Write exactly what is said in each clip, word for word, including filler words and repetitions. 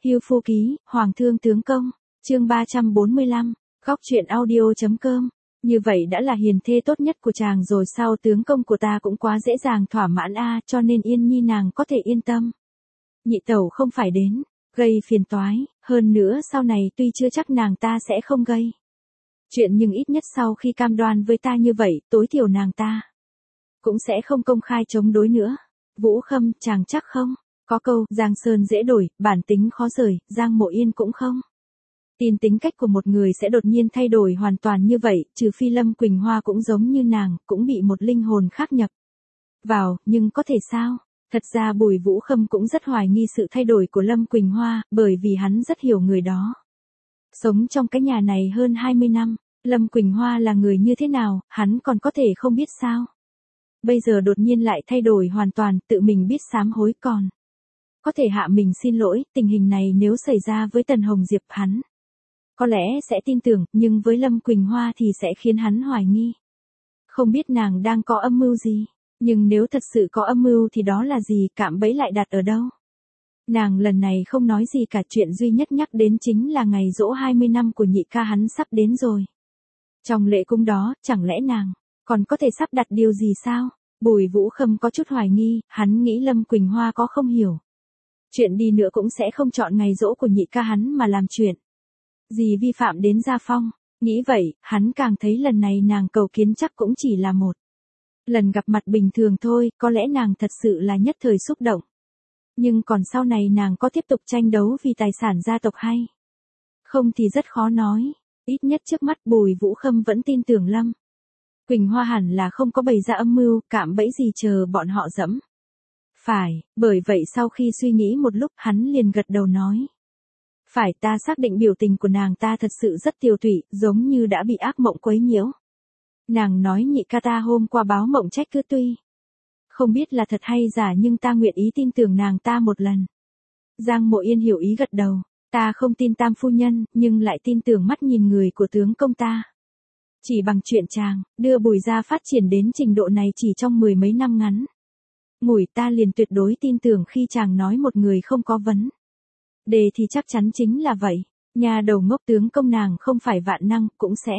Hưu Phu Ký, Hoàng Thương Tướng Công, chương ba trăm bốn mươi lăm, góc truyện audio.com. Như vậy đã là hiền thê tốt nhất của chàng rồi sao, tướng công của ta cũng quá dễ dàng thỏa mãn a, cho nên Yên Nhi nàng có thể yên tâm. Nhị tẩu không phải đến gây phiền toái, hơn nữa sau này tuy chưa chắc nàng ta sẽ không gây chuyện, nhưng ít nhất sau khi cam đoan với ta như vậy, tối thiểu nàng ta cũng sẽ không công khai chống đối nữa. Vũ Khâm, chàng chắc không? Có câu, Giang Sơn dễ đổi, bản tính khó rời, Giang Mộ Yên cũng không tin tính cách của một người sẽ đột nhiên thay đổi hoàn toàn như vậy, trừ phi Lâm Quỳnh Hoa cũng giống như nàng, cũng bị một linh hồn khác nhập vào, nhưng có thể sao? Thật ra Bùi Vũ Khâm cũng rất hoài nghi sự thay đổi của Lâm Quỳnh Hoa, bởi vì hắn rất hiểu người đó. Sống trong cái nhà này hơn hai mươi năm, Lâm Quỳnh Hoa là người như thế nào, hắn còn có thể không biết sao? Bây giờ đột nhiên lại thay đổi hoàn toàn, tự mình biết sám hối còn có thể hạ mình xin lỗi, tình hình này nếu xảy ra với Tần Hồng Diệp hắn có lẽ sẽ tin tưởng, nhưng với Lâm Quỳnh Hoa thì sẽ khiến hắn hoài nghi. Không biết nàng đang có âm mưu gì, nhưng nếu thật sự có âm mưu thì đó là gì, cạm bẫy lại đặt ở đâu? Nàng lần này không nói gì cả, chuyện duy nhất nhắc đến chính là ngày giỗ hai mươi năm của nhị ca hắn sắp đến rồi. Trong lễ cúng đó, chẳng lẽ nàng còn có thể sắp đặt điều gì sao? Bùi Vũ Khâm có chút hoài nghi, hắn nghĩ Lâm Quỳnh Hoa có không hiểu chuyện đi nữa cũng sẽ không chọn ngày giỗ của nhị ca hắn mà làm chuyện gì vi phạm đến gia phong. Nghĩ vậy, hắn càng thấy lần này nàng cầu kiến chắc cũng chỉ là một lần gặp mặt bình thường thôi, có lẽ nàng thật sự là nhất thời xúc động. Nhưng còn sau này nàng có tiếp tục tranh đấu vì tài sản gia tộc hay không thì rất khó nói. Ít nhất trước mắt Bùi Vũ Khâm vẫn tin tưởng Lâm Quỳnh Hoa hẳn là không có bày ra âm mưu, cạm bẫy gì chờ bọn họ dẫm phải, bởi vậy sau khi suy nghĩ một lúc hắn liền gật đầu nói. Phải, ta xác định biểu tình của nàng ta thật sự rất tiều tụy, giống như đã bị ác mộng quấy nhiễu. Nàng nói nhị ca ta hôm qua báo mộng trách cứ, tuy không biết là thật hay giả nhưng ta nguyện ý tin tưởng nàng ta một lần. Giang Mộ Yên hiểu ý gật đầu, ta không tin Tam phu nhân, nhưng lại tin tưởng mắt nhìn người của tướng công ta. Chỉ bằng chuyện chàng đưa Bùi gia phát triển đến trình độ này chỉ trong mười mấy năm ngắn ngủi, ta liền tuyệt đối tin tưởng khi chàng nói một người không có vấn đề thì chắc chắn chính là vậy. Nhà đầu ngốc, tướng công nàng không phải vạn năng, cũng sẽ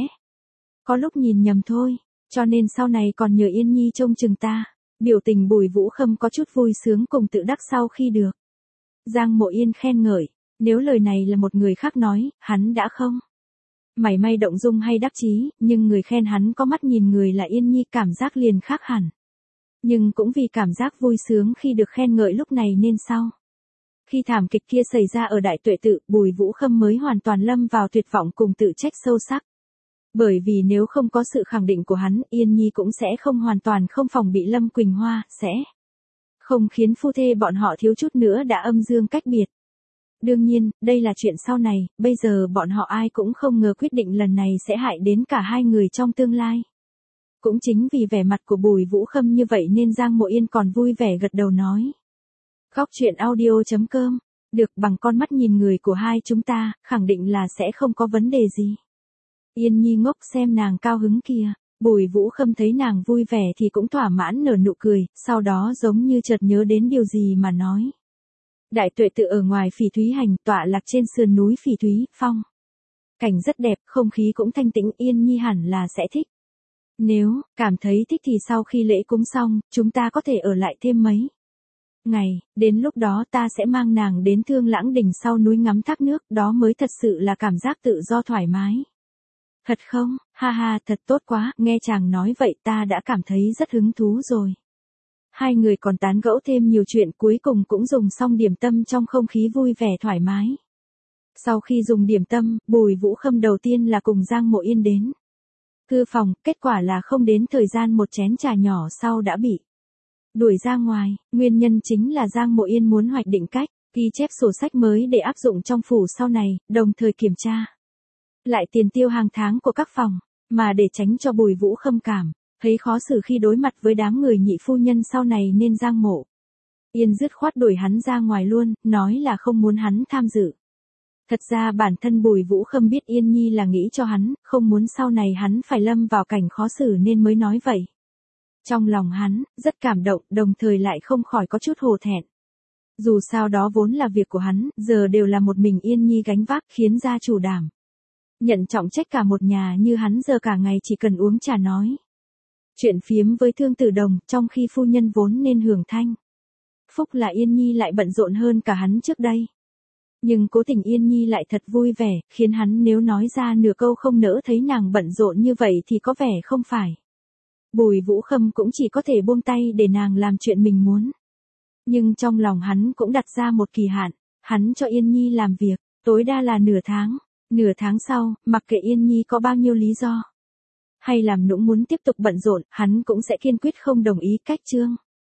có lúc nhìn nhầm thôi, cho nên sau này còn nhờ Yên Nhi trông chừng ta. Biểu tình Bùi Vũ Khâm có chút vui sướng cùng tự đắc sau khi được Giang Mộ Yên khen ngợi. Nếu lời này là một người khác nói, hắn đã không mảy may động dung hay đắc chí, nhưng người khen hắn có mắt nhìn người là Yên Nhi, cảm giác liền khác hẳn. Nhưng cũng vì cảm giác vui sướng khi được khen ngợi lúc này nên sau khi thảm kịch kia xảy ra ở Đại Tuệ Tự, Bùi Vũ Khâm mới hoàn toàn lâm vào tuyệt vọng cùng tự trách sâu sắc. Bởi vì nếu không có sự khẳng định của hắn, Yên Nhi cũng sẽ không hoàn toàn không phòng bị Lâm Quỳnh Hoa, sẽ không khiến phu thê bọn họ thiếu chút nữa đã âm dương cách biệt. Đương nhiên, đây là chuyện sau này, bây giờ bọn họ ai cũng không ngờ quyết định lần này sẽ hại đến cả hai người trong tương lai. Cũng chính vì vẻ mặt của Bùi Vũ Khâm như vậy nên Giang Mộ Yên còn vui vẻ gật đầu nói. Góc truyện audio.com, được, bằng con mắt nhìn người của hai chúng ta, khẳng định là sẽ không có vấn đề gì. Yên Nhi ngốc xem nàng cao hứng kìa. Bùi Vũ Khâm thấy nàng vui vẻ thì cũng thỏa mãn nở nụ cười, sau đó giống như chợt nhớ đến điều gì mà nói. Đại Tuệ Tự ở ngoài Phỉ Thúy Hành, tọa lạc trên sườn núi Phỉ Thúy, phong cảnh rất đẹp, không khí cũng thanh tĩnh, Yên Nhi hẳn là sẽ thích. Nếu cảm thấy thích thì sau khi lễ cúng xong, chúng ta có thể ở lại thêm mấy ngày, đến lúc đó ta sẽ mang nàng đến Thương Lãng Đỉnh sau núi ngắm thác nước, đó mới thật sự là cảm giác tự do thoải mái. Thật không? Ha ha, thật tốt quá, nghe chàng nói vậy ta đã cảm thấy rất hứng thú rồi. Hai người còn tán gẫu thêm nhiều chuyện, cuối cùng cũng dùng xong điểm tâm trong không khí vui vẻ thoải mái. Sau khi dùng điểm tâm, Bùi Vũ Khâm đầu tiên là cùng Giang Mộ Yên đến thư phòng, kết quả là không đến thời gian một chén trà nhỏ sau đã bị đuổi ra ngoài. Nguyên nhân chính là Giang Mộ Yên muốn hoạch định cách ghi chép sổ sách mới để áp dụng trong phủ sau này, đồng thời kiểm tra lại tiền tiêu hàng tháng của các phòng, mà để tránh cho Bùi Vũ Khâm cảm thấy khó xử khi đối mặt với đám người nhị phu nhân sau này nên Giang Mộ Yên dứt khoát đuổi hắn ra ngoài luôn, nói là không muốn hắn tham dự. Thật ra bản thân Bùi Vũ Khâm biết Yên Nhi là nghĩ cho hắn, không muốn sau này hắn phải lâm vào cảnh khó xử nên mới nói vậy. Trong lòng hắn, rất cảm động, đồng thời lại không khỏi có chút hổ thẹn. Dù sao đó vốn là việc của hắn, giờ đều là một mình Yên Nhi gánh vác, khiến gia chủ đảm nhận trọng trách cả một nhà như hắn giờ cả ngày chỉ cần uống trà nói chuyện phiếm với Thương Tử Đồng, trong khi phu nhân vốn nên hưởng thanh phúc là Yên Nhi lại bận rộn hơn cả hắn trước đây. Nhưng cố tình Yên Nhi lại thật vui vẻ, khiến hắn nếu nói ra nửa câu không nỡ thấy nàng bận rộn như vậy thì có vẻ không phải. Bùi Vũ Khâm cũng chỉ có thể buông tay để nàng làm chuyện mình muốn. Nhưng trong lòng hắn cũng đặt ra một kỳ hạn, hắn cho Yên Nhi làm việc, tối đa là nửa tháng. Nửa tháng sau, mặc kệ Yên Nhi có bao nhiêu lý do hay làm nũng muốn tiếp tục bận rộn, hắn cũng sẽ kiên quyết không đồng ý cách Trương